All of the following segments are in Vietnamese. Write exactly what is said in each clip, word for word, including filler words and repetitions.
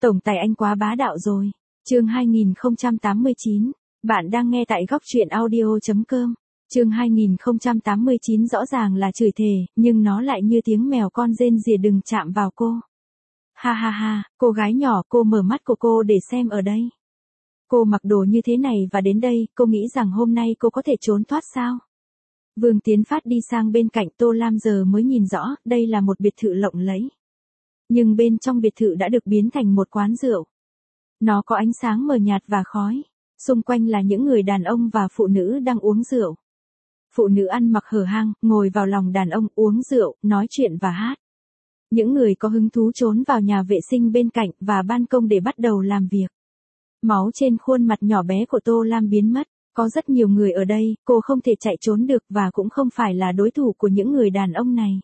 Tổng tài anh quá bá đạo rồi. Chương hai nghìn không trăm tám mươi chín. Bạn đang nghe tại góc truyện audio chấm com. Chương hai nghìn không trăm tám mươi chín rõ ràng là chửi thề, nhưng nó lại như tiếng mèo con rên rỉ đừng chạm vào cô. Ha ha ha, cô gái nhỏ, cô mở mắt của cô để xem ở đây. Cô mặc đồ như thế này và đến đây, cô nghĩ rằng hôm nay cô có thể trốn thoát sao? Vương Tiến Phát đi sang bên cạnh Tô Lam giờ mới nhìn rõ, đây là một biệt thự lộng lẫy. Nhưng bên trong biệt thự đã được biến thành một quán rượu. Nó có ánh sáng mờ nhạt và khói. Xung quanh là những người đàn ông và phụ nữ đang uống rượu. Phụ nữ ăn mặc hở hang, ngồi vào lòng đàn ông uống rượu, nói chuyện và hát. Những người có hứng thú trốn vào nhà vệ sinh bên cạnh và ban công để bắt đầu làm việc. Máu trên khuôn mặt nhỏ bé của Tô Lam biến mất. Có rất nhiều người ở đây, cô không thể chạy trốn được và cũng không phải là đối thủ của những người đàn ông này.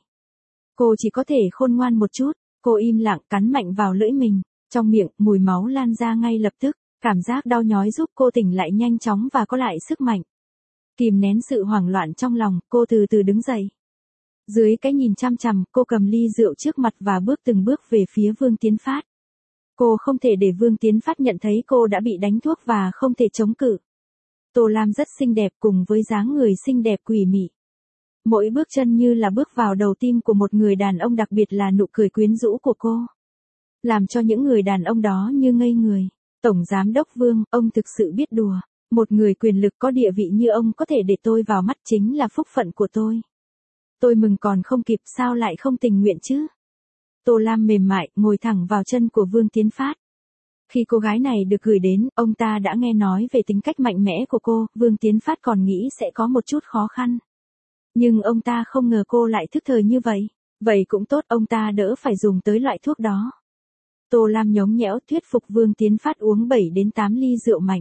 Cô chỉ có thể khôn ngoan một chút, cô im lặng cắn mạnh vào lưỡi mình, trong miệng mùi máu lan ra ngay lập tức, cảm giác đau nhói giúp cô tỉnh lại nhanh chóng và có lại sức mạnh. Kìm nén sự hoảng loạn trong lòng, cô từ từ đứng dậy. Dưới cái nhìn chăm chằm, cô cầm ly rượu trước mặt và bước từng bước về phía Vương Tiến Phát. Cô không thể để Vương Tiến Phát nhận thấy cô đã bị đánh thuốc và không thể chống cự. Tô Lam rất xinh đẹp cùng với dáng người xinh đẹp quỷ mị. Mỗi bước chân như là bước vào đầu tim của một người đàn ông, đặc biệt là nụ cười quyến rũ của cô. Làm cho những người đàn ông đó như ngây người. Tổng Giám đốc Vương, ông thực sự biết đùa. Một người quyền lực có địa vị như ông có thể để tôi vào mắt chính là phúc phận của tôi. Tôi mừng còn không kịp, sao lại không tình nguyện chứ? Tô Lam mềm mại, ngồi thẳng vào chân của Vương Tiến Phát. Khi cô gái này được gửi đến, ông ta đã nghe nói về tính cách mạnh mẽ của cô, Vương Tiến Phát còn nghĩ sẽ có một chút khó khăn. Nhưng ông ta không ngờ cô lại thức thời như vậy. Vậy cũng tốt, ông ta đỡ phải dùng tới loại thuốc đó. Tô Lam nhõng nhẽo thuyết phục Vương Tiến Phát uống bảy đến tám ly rượu mạnh.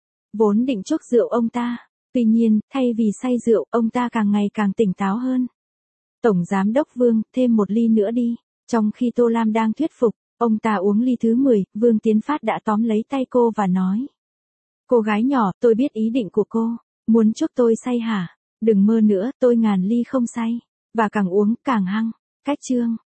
Vốn định chuốc rượu ông ta. Tuy nhiên, thay vì say rượu, ông ta càng ngày càng tỉnh táo hơn. Tổng Giám đốc Vương, thêm một ly nữa đi. Trong khi Tô Lam đang thuyết phục, ông ta uống ly thứ mười, Vương Tiến Phát đã tóm lấy tay cô và nói. Cô gái nhỏ, tôi biết ý định của cô. Muốn chuốc tôi say hả? Đừng mơ nữa, tôi ngàn ly không say. Và càng uống, càng hăng. Cách chương.